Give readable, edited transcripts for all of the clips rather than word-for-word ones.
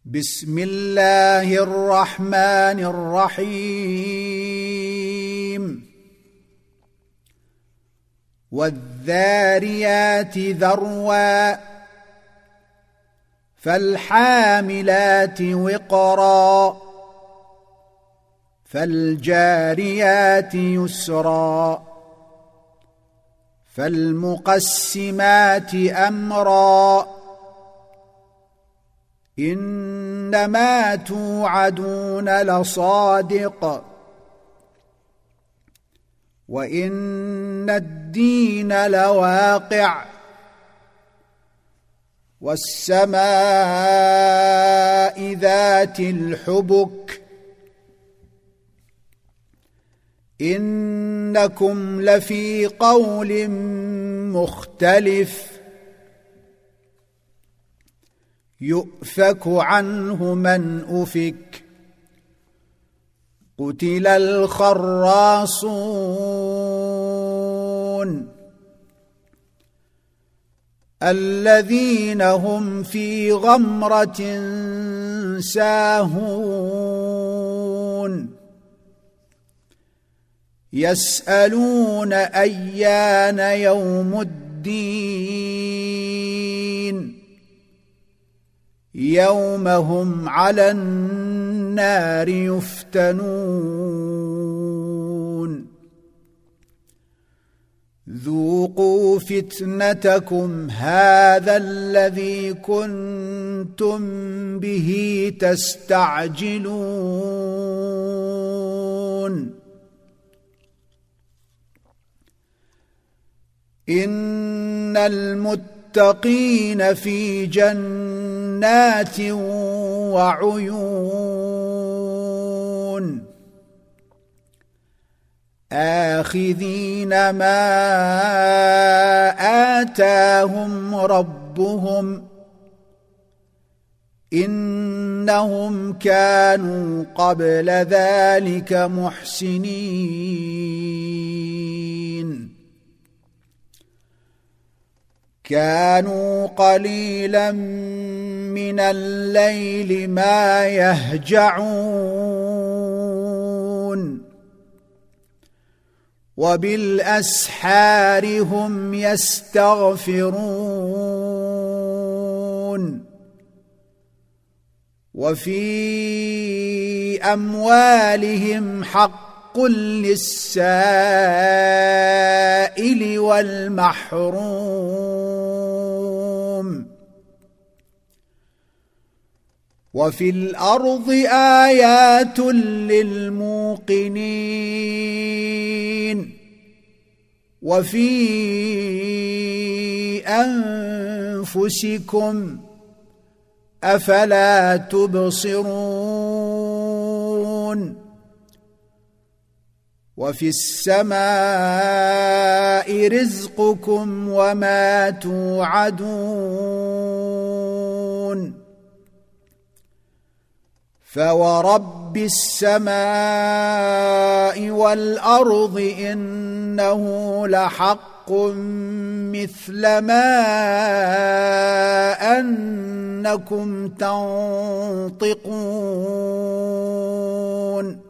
بسم الله الرحمن الرحيم والذاريات ذروا فالحاملات وقرا فالجاريات يسرا فالمقسمات أمرا إنما توعدون لصادق وإن الدين لواقع والسماء ذات الحبك إنكم لفي قول مختلف يؤفك عنه من أفك قتل الخراصون الذين هم في غمرة ساهون يسألون أيان يوم الدين يوم هم على النار يفتنون ذوقوا فتنتكم هذا الذي كنتم به تستعجلون إن المتقين في جنات وعيون آخذين ما آتاهم ربهم إنهم كانوا قبل ذلك محسنين كانوا قليلا من الليل ما يهجعون وبالأسحار هم يستغفرون وفي أموالهم حق للسائل والمحروم وفي الأرض آيات للموقنين وفي أنفسكم أفلا تبصرون وفي السماء رزقكم وما توعدون فورب السماء والأرض إنه لحق مثل ما أنكم تنطقون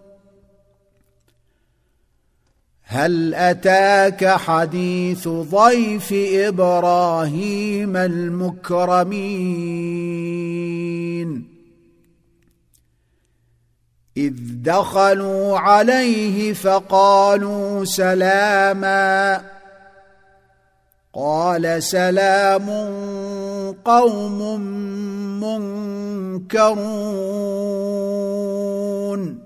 هل أتاك حديث ضيف إبراهيم المكرمين إذ دخلوا عليه فقالوا سلاما قال سلام قوم منكرون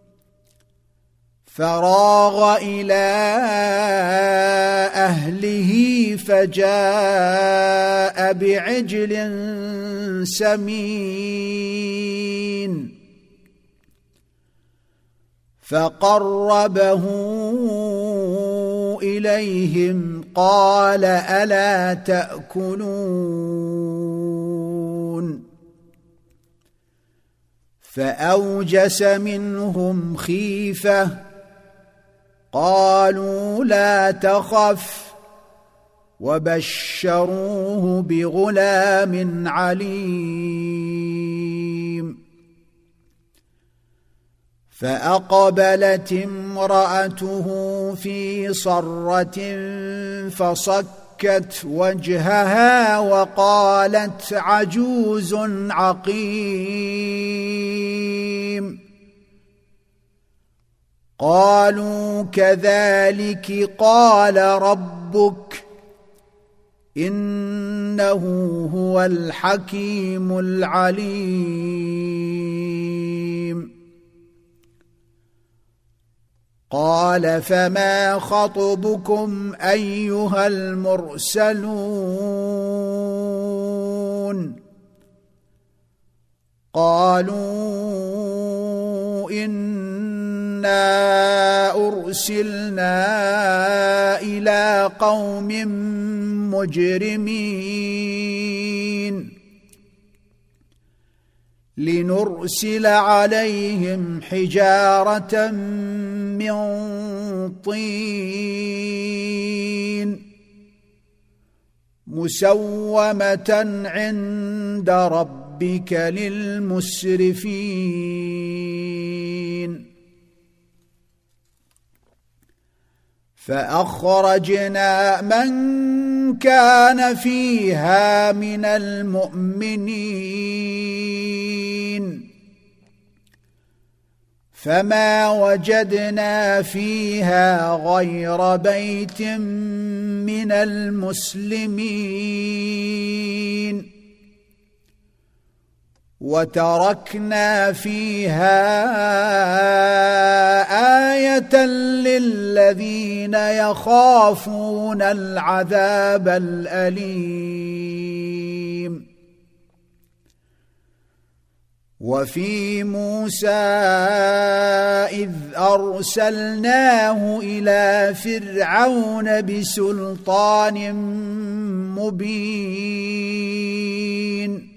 فراغ إلى أهله فجاء بعجل سمين فقربه إليهم قال ألا تأكلون فأوجس منهم خيفة قالوا لا تخف وبشروه بغلام عليم فأقبلت امرأته في صرة فصكت وجهها وقالت عجوز عقيم. قالوا كذلك قال ربك إنه هو الحكيم العليم. قال فما خطبكم أيها المرسلون؟ قالوا إنا أرسلنا إلى قوم مجرمين لنرسل عليهم حجارة من طين مسومة عند ربك للمسرفين. فأخرجنا من كان فيها من المؤمنين فما وجدنا فيها غير بيت من المسلمين وتركنا فيها آية للذين يخافون العذاب الأليم. وفي موسى إذ أرسلناه إلى فرعون بسلطان مبين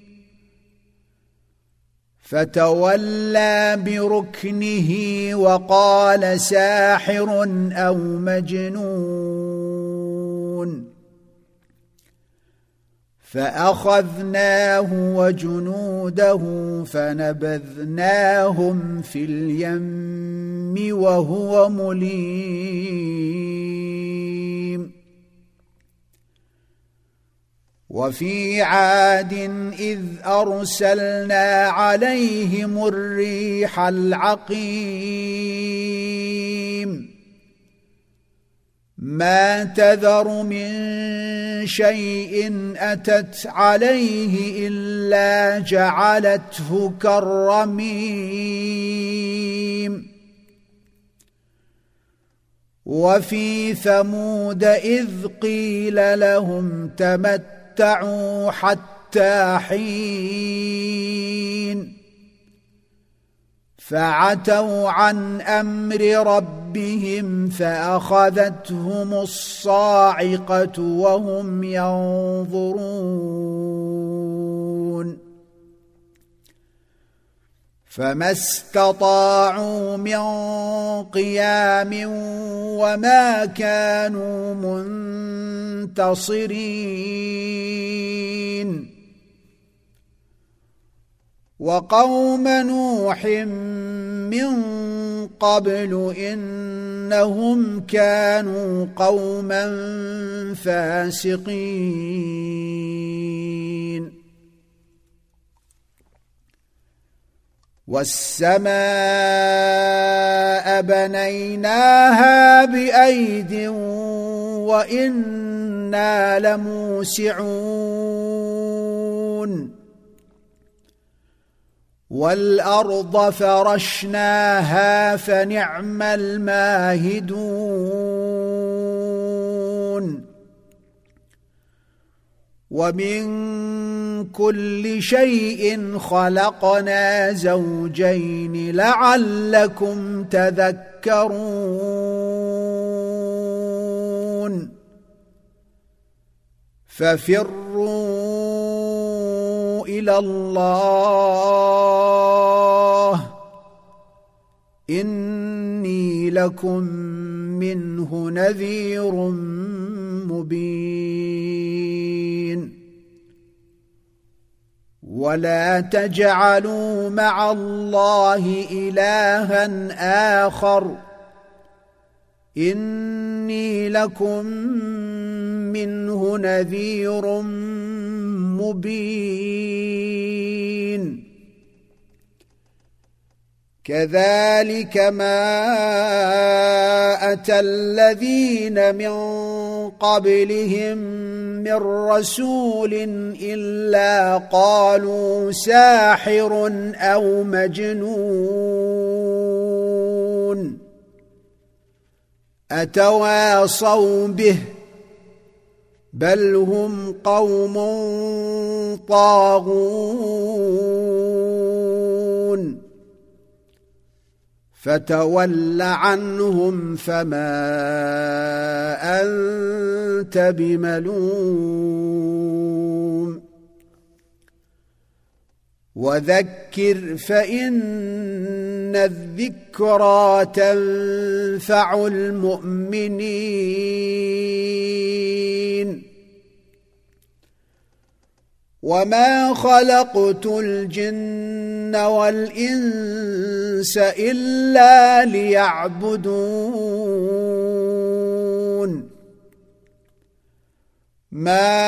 فتولى بركنه وقال ساحر أو مجنون. فأخذناه وجنوده فنبذناهم في اليم وهو مليم. وفي عاد إذ أرسلنا عليهم الريح العقيم ما تذر من شيء أتت عليه إلا جعلته كالرميم. وفي ثمود إذ قيل لهم تمتعوا حتى حين فعتوا عن أمر ربهم فأخذتهم الصاعقة وهم ينظرون فما استطاعوا من قيام وما كانوا منتصرين. وقوم نوح من قبل إنهم كانوا قوما فاسقين. والسماء بنيناها بأيد وإنا لموسعون. والأرض فرشناها فنعم الماهدون. ومن كل شيء خلقنا زوجين لعلكم تذكرون. ففروا إلى الله إني لكم منه نذير مبين. ولا تجعلوا مع الله إلها آخر إني لكم منه نذير مبين كذلك ما أتى الذين من قبلهم من رسول إلا قالوا ساحر أو مجنون أتواصوا به بل هم قوم طاغون فتول عنهم فما أنت بملوم وذكر فإن الذكرى تنفع المؤمنين وما خلقت الجن والإنس إلا ليعبدون ما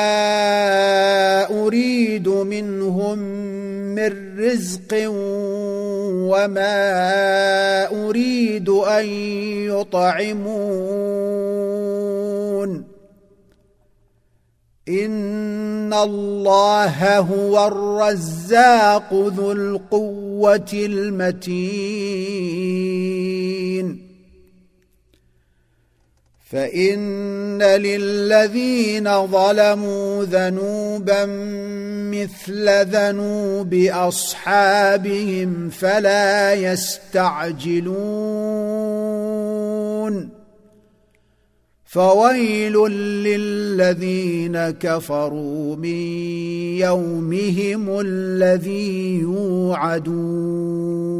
أريد منهم من رزق وما أريد أن يطعمون إن الله هو الرزاق ذو القوة المتين فإن للذين ظلموا ذنوبا مثل ذنوب أصحابهم فلا يستعجلون فويل للذين كفروا من يومهم الذي يوعدون